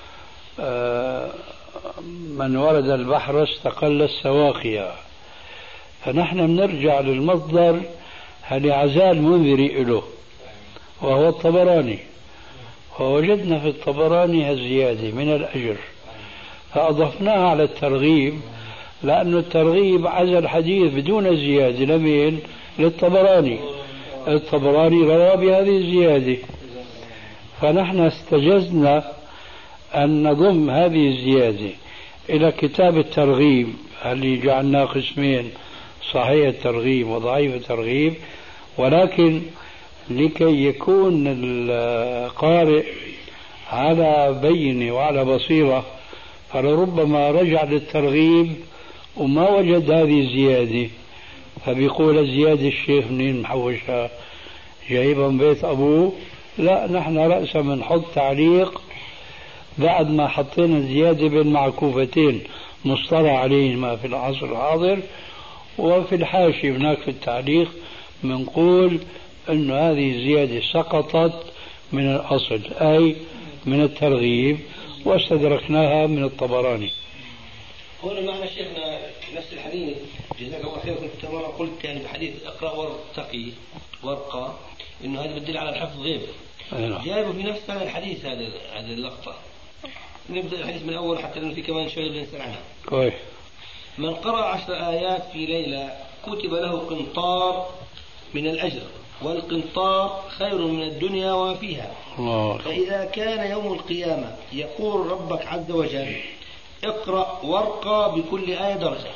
من ورد البحر استقل السواقيا. فنحن بنرجع للمصدر اللي عزال المنذري له وهو الطبراني، ووجدنا في الطبراني الزيادة من الأجر فأضفناها على الترغيب، لأن الترغيب عزل الحديث بدون زيادة لمين؟ للطبراني. الطبراني روى بهذه الزيادة، فنحن استجزنا أن نضم هذه الزيادة إلى كتاب الترغيب اللي جعلناه قسمين، صحيح الترغيب وضعيف الترغيب. ولكن لكي يكون القارئ على بينة وعلى بصيرة فلربما رجع للترغيب وما وجد هذه الزيادة، فبيقول الزيادة الشيخ منين محوشها؟ جايبها من بيت أبوه؟ لا، نحن رأسا بنحط تعليق بعد ما حطينا الزيادة بالمعكوفتين مصطلح عليهما في العصر الحاضر، وفي الحاشية هناك في التعليق بنقول أن هذه الزيادة سقطت من الأصل أي من الترغيب واستدركناها من الطبراني. هنا معنى شيخنا نفس الحديث جزاك الله خير. كنت مرة قلت يعني بحديث اقرأ وارتقي وارقى انه هذا بدل على الحفظ غيب. جايبه في نفس هذا الحديث هذه اللقطة. نبدأ الحديث من الأول حتى لأنه في كمان شوية بنسأل عنها. كويس. من قرأ 10 آيات في ليلة كتب له قنطار من الأجر، والقنطار خير من الدنيا وما فيها. فإذا كان يوم القيامة يقول ربك عز وجل اقرأ وارقى بكل آية درجة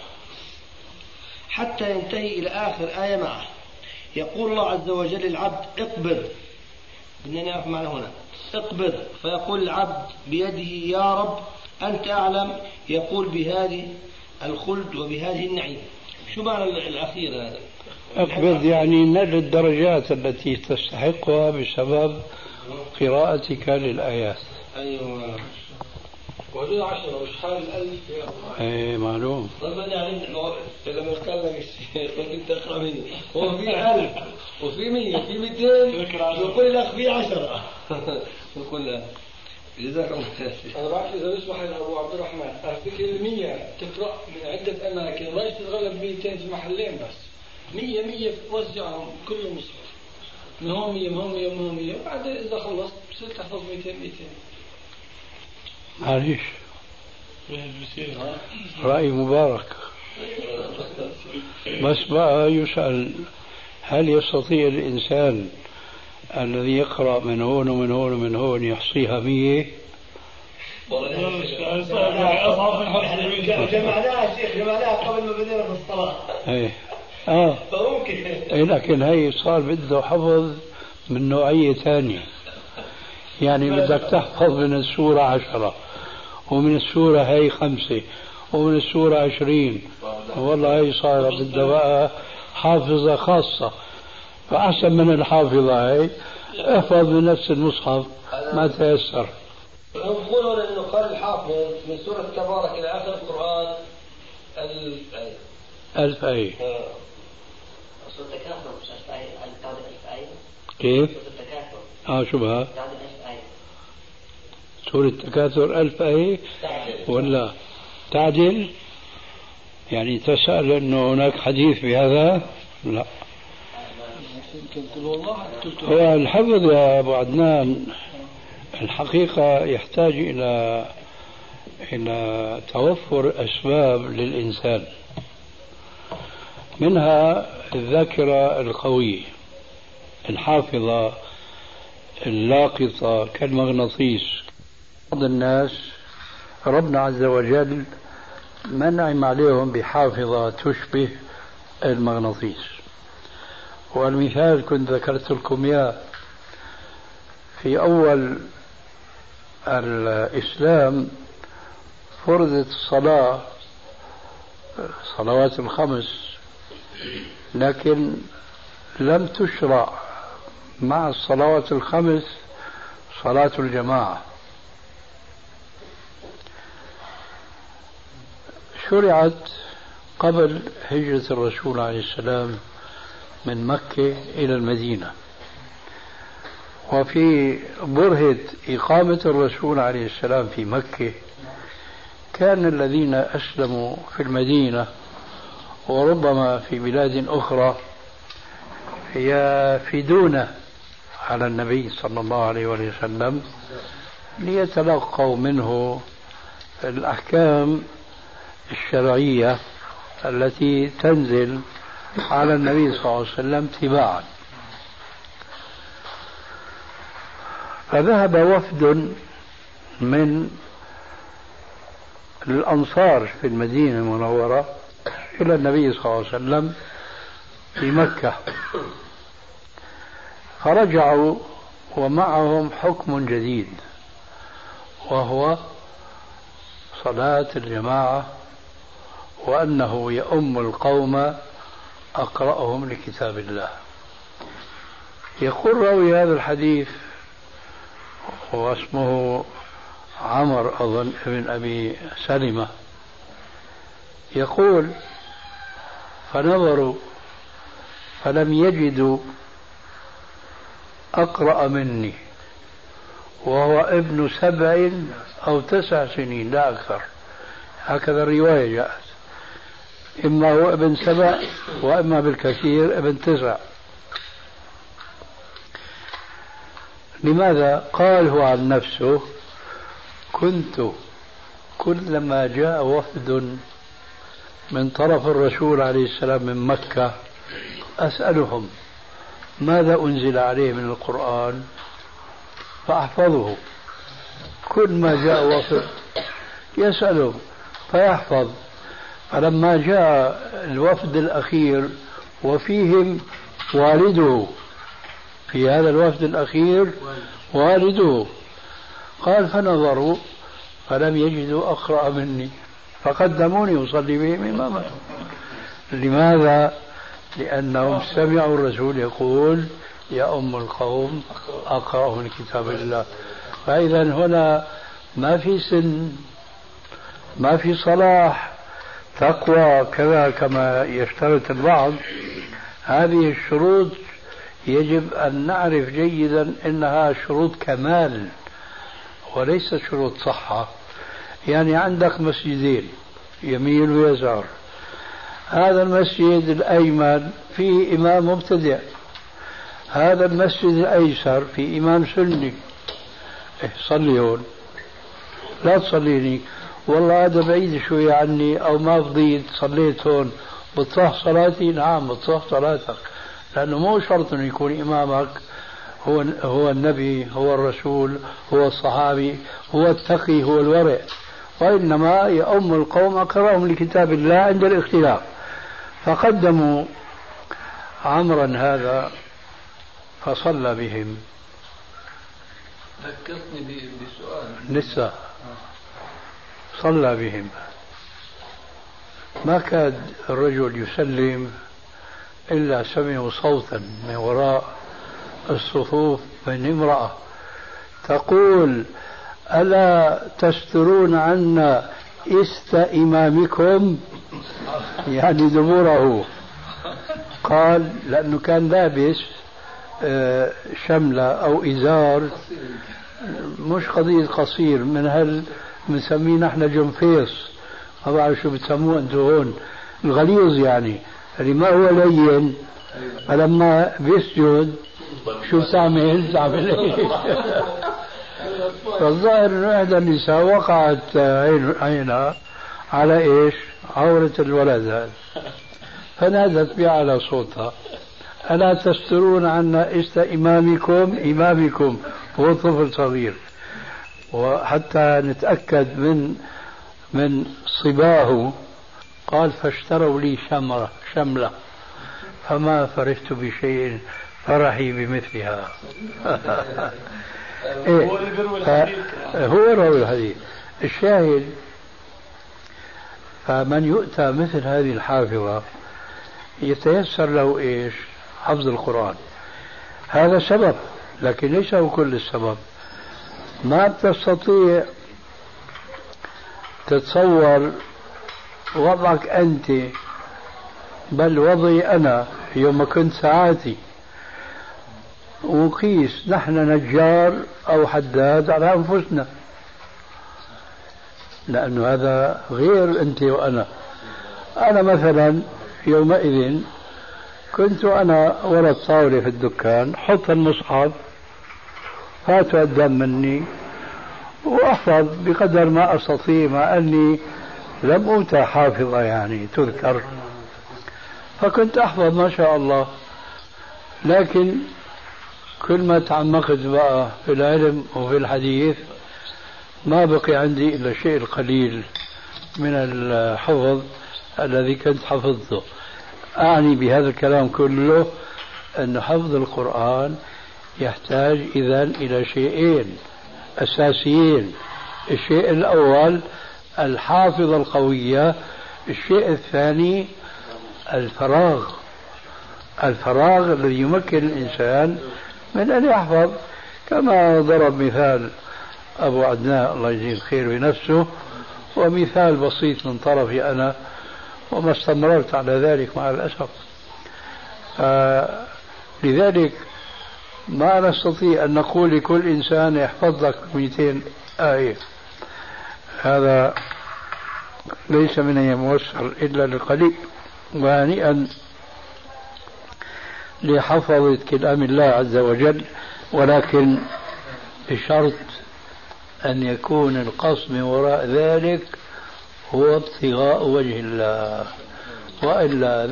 حتى ينتهي إلى آخر آية معه. يقول الله عز وجل للعبد اقبض، بدنا نعرف معنى هنا اقبض، فيقول العبد بيده يا رب أنت أعلم، يقول بهذه الخلد وبهذه النعيم. شو معنى الأخير هذا؟ اقبض يعني نل الدرجات التي تستحقها بسبب قراءتك للآيات. أيوة. وهذول 10 مش حال 1000 يا الله. ايه معلوم. طيب انا يعني لما قال لك الشيخ كنت تقرا مني هو في 1000 وفي 100 وفي 200 يقول لك في 10 يقول لا جزاك الله خير. انا بعرف اذا بسمح لي ابو عبد الرحمن افتكر ال100 تقرا من عده اماكن ما تتغلب 200 في محلين بس. 100 توزعهم كل مصحف من هون 100 من هون 100 من هون 100 وبعد اذا خلصت بصير تحفظ 200. معليش رأي مبارك. بس بقى يسأل هل يستطيع الإنسان الذي يقرأ من هون ومن هون ومن هون يحصيها 100؟ جمعناها شيخ جمعناها قبل ما بدينا في الصلاة. ايه فممكن إيه، لكن هي صار بده حفظ من نوعية ثانية. يعني بدك تحفظ من السورة 10 ومن السورة هي 5 ومن السورة 20. والله هي صار بدها بقى حافظة خاصة، فأحسن من الحافظة هي احفظ من نفس المصحف ما تيسر. نقول انه قال الحافظ من سورة تبارك إلى آخر القرآن 1000 آية. 1000 آية. سورة التكاثر مش 1000 آية، 1000 آية. كيف؟ سورة التكاثر. شو بها؟ 1000 آية. سورة التكاثر 1000 آية ولا تعدل؟ يعني تسأل أنه هناك حديث بهذا؟ لا. هو الحفظ يا أبو عدنان الحقيقة يحتاج إلى إلى توفر أسباب للإنسان، منها الذاكرة القوية الحافظة اللاقطة كالمغناطيس. بعض الناس ربنا عز وجل منعم عليهم بحافظة تشبه المغناطيس، والمثال كنت ذكرت لكم إياه في أول الإسلام. فرضت الصلاة صلوات الخمس، لكن لم تشرع مع الصلوات الخمس صلاة الجماعة. شرعت قبل هجرة الرسول عليه السلام من مكة إلى المدينة، وفي برهة إقامة الرسول عليه السلام في مكة كان الذين أسلموا في المدينة وربما في بلاد أخرى يفدون على النبي صلى الله عليه وسلم ليتلقوا منه الأحكام الشرعية التي تنزل على النبي صلى الله عليه وسلم تباعا. فذهب وفد من الأنصار في المدينة المنورة إلى النبي صلى الله عليه وسلم في مكة، فرجعوا ومعهم حكم جديد وهو صلاة الجماعة، وأنه يؤم القوم أقرأهم لكتاب الله. يقول راوي هذا الحديث واسمه عمر أظن ابن أبي سلمة، يقول فنظروا فلم يجدوا أقرأ مني، وهو ابن 7 أو 9 سنين لا أكثر، هكذا الرواية جاءت، إما هو ابن 7 وإما بالكثير ابن 9. لماذا؟ قال هو عن نفسه كنت كلما جاء وفد من طرف الرسول عليه السلام من مكة أسألهم ماذا أنزل عليه من القرآن فأحفظه. كل ما جاء وفد يسألهم فيحفظ. فلما جاء الوفد الأخير وفيهم والده، في هذا الوفد الأخير والده، قال فنظروا فلم يجدوا أقرأ مني فقدموني أصلي بهم إماما. لماذا؟ لأنهم سمعوا الرسول يقول يا أم القوم أقرأهم لكتاب الله. فإذا هنا ما في سن، ما في صلاح، تقوى كذا كما يشترط البعض. هذه الشروط يجب أن نعرف جيدا أنها شروط كمال وليست شروط صحة. يعني عندك مسجدين يمين ويسار، هذا المسجد الأيمن فيه إمام مبتدع، هذا المسجد الأيسر فيه إمام سني، صلي هون لا تصليني، والله هذا بعيد شوية عني أو ما فضيت صليت هون، بتصح صلاتي؟ نعم بتصح صلاتك، لأنه مو شرط أن يكون إمامك هو النبي، هو الرسول، هو الصحابي، هو التقي، هو الورع، وإنما يؤم القوم أقرأهم لكتاب الله عند الاختلاف. فقدموا عمرا هذا فصلى بهم. ذكرتني بسؤال لسه صلى بهم، ما كاد الرجل يسلم إلا سمعوا صوتا من وراء الصفوف من امرأة تقول ألا تسترون عنا است إمامكم، يعني دبوره. قال لأنه كان لابس شملة أو إزار، مش قضية قصير، من هل بنسميه نحن جنفيص، ما بعرف شو بتسموه أنتم هون، الغليظ يعني اللي ما هو لين. فلما بيسجد شو تعمل؟ تعمل ايه؟ فالظاهر أن إحدى النساء وقعت عينها على إيش؟ عورة الولد هذا، فنادت بأعلى صوتها: ألا تسترون عنا إست إمامكم هو طفل صغير. وحتى نتأكد من صباه قال: فاشتروا لي شملة فما فرحت بشيء فرحي بمثلها. إيه؟ هو روي الحديث. الشاهد، فمن يؤتى مثل هذه الحافظة يتيسر له إيش؟ حفظ القرآن. هذا سبب، لكن ليس هو كل السبب. ما بتستطيع تتصور وضعك أنت، بل وضعي أنا يوم كنت ساعاتي، وقيس نحن نجار أو حداد على أنفسنا، لأنه هذا غير أنت وأنا. أنا مثلا يومئذ كنت أنا ورا الطاولة في الدكان، حط المصحف، هاتوا الدم مني وأحفظ بقدر ما أستطيع، مع أني لم أوتى حافظة يعني تذكر، فكنت أحفظ ما شاء الله. لكن كل ما تعمقت بقى في العلم وفي الحديث ما بقي عندي إلا الشيء القليل من الحفظ الذي كنت حفظته. أعني بهذا الكلام كله أن حفظ القرآن يحتاج إذن إلى شيئين أساسيين: الشيء الأول الحافظة القوية، الشيء الثاني الفراغ الذي يمكن الإنسان من أن يحفظ. كما ضرب مثال أبو عدنان الله يجزيه الخير بنفسه، ومثال بسيط من طرفي أنا، وما استمررت على ذلك مع الأسف. لذلك ما نستطيع أن نقول لكل إنسان يحفظ لك 200 آية، هذا ليس من يموسر إلا للقليل. وهنيئا لحفظة كلام الله عز وجل، ولكن بشرط أن يكون القصد من وراء ذلك هو ابتغاء وجه الله، وإلا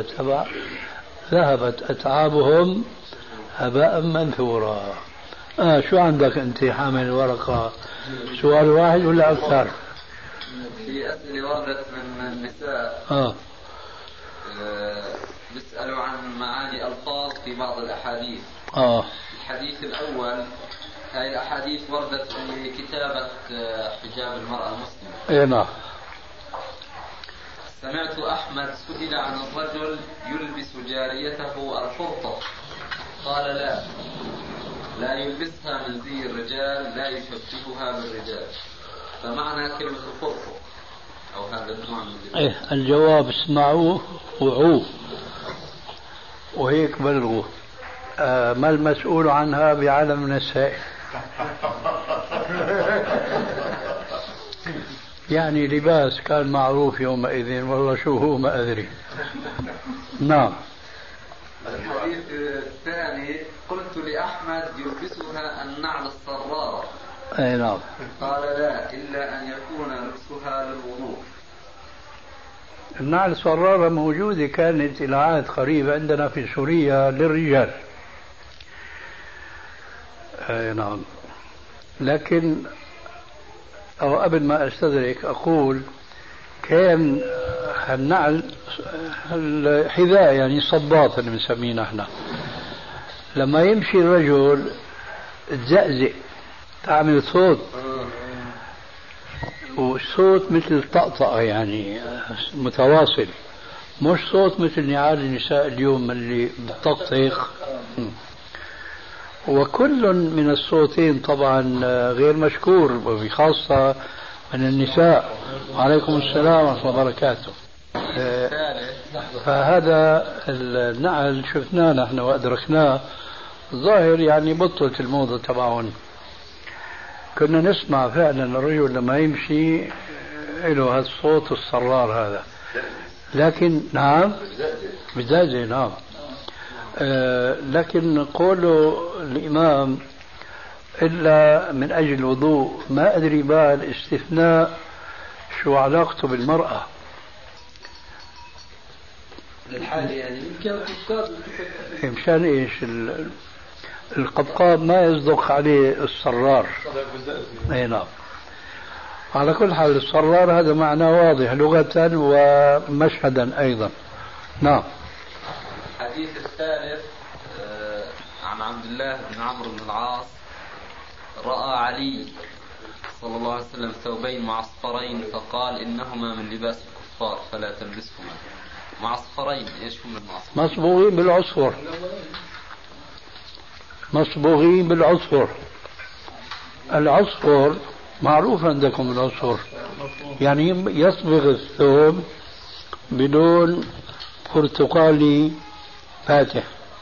ذهبت أتعابهم هباء منثورا. شو عندك أنت حامل ورقة؟ سؤال واحد ولا أكثر؟ في أسئلة وردت من النساء بيسألوا عن معاني ألفاظ في بعض الأحاديث. الحديث الأول، هاي الأحاديث وردت في كتابة حجاب المرأة المسلمة. نعم. سمعت أحمد سئل عن الرجل يلبس جاريته الفرطة، قال لا يلبسها من زي الرجال، لا يشبهها بالرجال. فمعنى كلمة الفرطة أو هذا النوع من الجواب: اسمعوه وعوه وهيك بلغوه. ما المسؤول عنها بعالم من السائل. يعني لباس كان معروف يومئذ، والله شو هو ما أدري. نعم. الحديث الثاني، قلت لأحمد يلبسها النعل الصرارة. نعم. قال لا، إلا أن يكون لبسها للوضوء. النعل الصرارة موجودة، كانت إلى عهد قريب عندنا في سوريا للرجال. نعم. لكن أو قبل ما أستدرك أقول، كان النعل الحذاء يعني الصباط اللي بنسميه نحن، لما يمشي الرجل تزقزق تعمل صوت، وصوت مثل الطقطقة يعني متواصل، مش صوت مثل نعال النساء اليوم اللي بتطقطق. وكل من الصوتين طبعا غير مشكور، وبخاصة من النساء. وعليكم السلام ورحمة الله وبركاته. فهذا النعل شفناه نحن وأدركناه، ظاهر يعني بطلت الموضة تبعهم. كنا نسمع فعلا الرجل لما يمشي له هذا الصوت الصرار هذا، لكن نعم بزازة. نعم. لكن قوله الإمام إلا من أجل الوضوء. ما أدري بقى الاستثناء شو علاقته بالمرأة. للحالة يعني يمكن مشان إيش القبقاب ما يصدق عليه الصرار. أي نعم. على كل حال الصرار هذا معناه واضح لغة ومشهدا أيضا. نعم. الحديث الثالث عن عبد الله بن عمرو بن العاص رأى علي صلى الله عليه وسلم ثوبين معصفرين فقال إنهما من لباس الكفار فلا تلبسهما. معصفرين ايش هم المعصفرين؟ مصبوغين بالعصفر. مصبوغين بالعصفر. العصفر معروف عندكم العصفر، يعني يصبغ الثوب بلون برتقالي فاتح،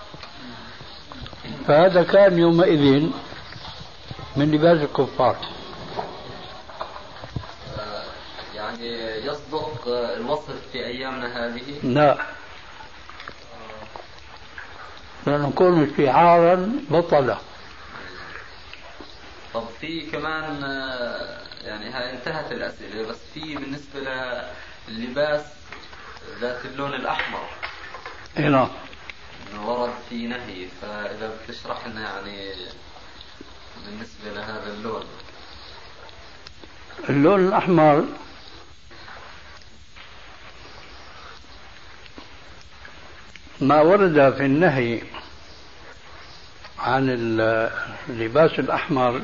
فهذا كان يومئذ من لباس الكفار. يعني يصدق الوصف في أيامنا هذه؟ لا، لأنه كون شعارا بطلة. طب في كمان يعني هاي انتهت الأسئلة، بس في بالنسبة للباس ذات اللون الأحمر هنا ورد في نهي، فإذا بتشرح لنا يعني بالنسبة لهذا اللون. اللون الأحمر ما ورد في النهي عن اللباس الأحمر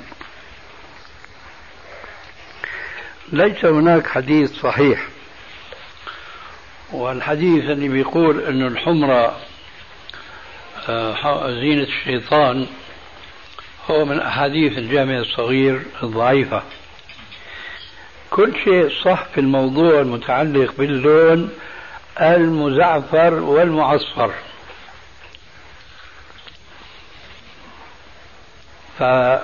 ليس هناك حديث صحيح، والحديث اللي بيقول أن الحمرة زينة الشيطان هو من أحاديث الجامع الصغير الضعيفة. كل شيء صح في الموضوع المتعلق باللون المزعفر والمعصفر، فهذا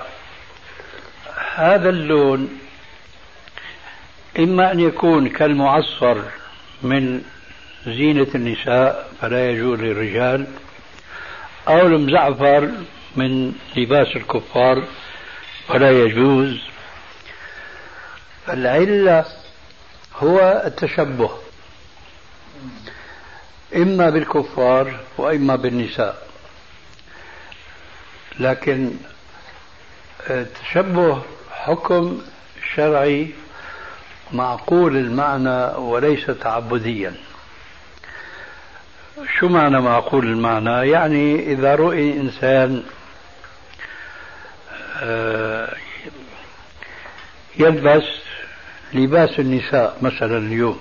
اللون إما أن يكون كالمعصفر من زينة النساء فلا يجوز للرجال، أو المزعفر من لباس الكفار فلا يجوز. العلة هو التشبه إما بالكفار وإما بالنساء، لكن التشبه حكم شرعي معقول المعنى وليس تعبديا. شو معنى معقول المعنى؟ يعني إذا رؤي إنسان يلبس لباس النساء مثلا اليوم،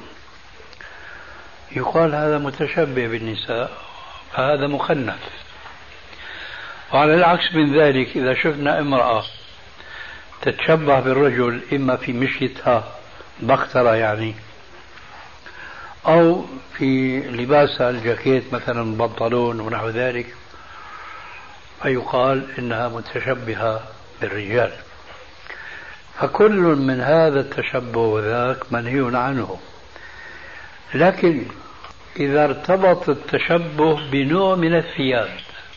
يقال هذا متشبه بالنساء، فهذا مخنث. وعلى العكس من ذلك إذا شفنا امرأة تتشبه بالرجل إما في مشيتها بخترة يعني، أو في لباسها الجاكيت مثلا بنطلون ونحو ذلك، فيقال إنها متشبهة بالرجال. فكل من هذا التشبه وذاك منهي عنه. لكن إذا ارتبط التشبه بنوع من الثياب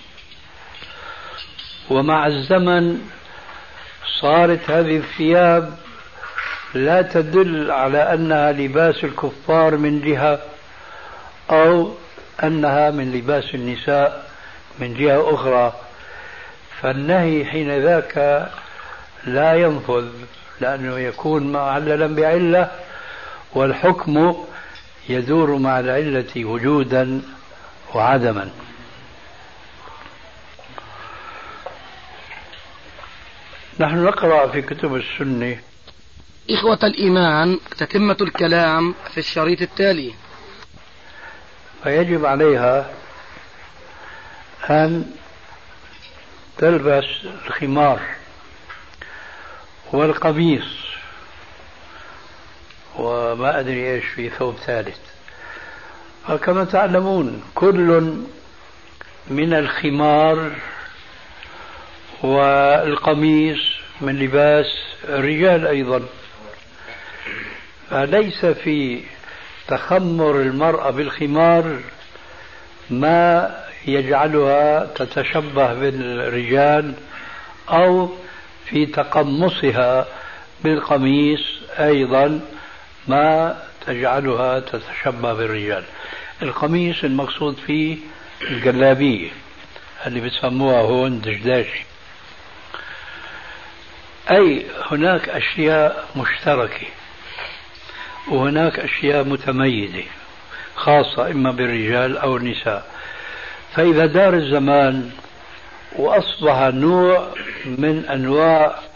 ومع الزمن صارت هذه الثياب لا تدل على أنها لباس الكفار من جهة، أو أنها من لباس النساء من جهة أخرى، فالنهي حين ذاك لا ينفذ، لأنه يكون معللا بعلة، والحكم يدور مع العلة وجودا وعدما. نحن نقرأ في كتب السنة. إخوة الإيمان، تتمة الكلام في الشريط التالي. فيجب عليها أن تلبس الخمار والقميص، وما أدري إيش في ثوب ثالث. وكما تعلمون كل من الخمار والقميص من لباس الرجال أيضا، فليس في تخمر المرأة بالخمار ما يجعلها تتشبه بالرجال أو في تقمصها بالقميص أيضا ما تجعلها تتشبه بالرجال. القميص المقصود فيه الجلابية اللي بتسموها هون دشداشي. أي هناك أشياء مشتركة وهناك أشياء متميزة خاصة إما بالرجال أو النساء. فإذا دار الزمان وأصبح نوع من أنواع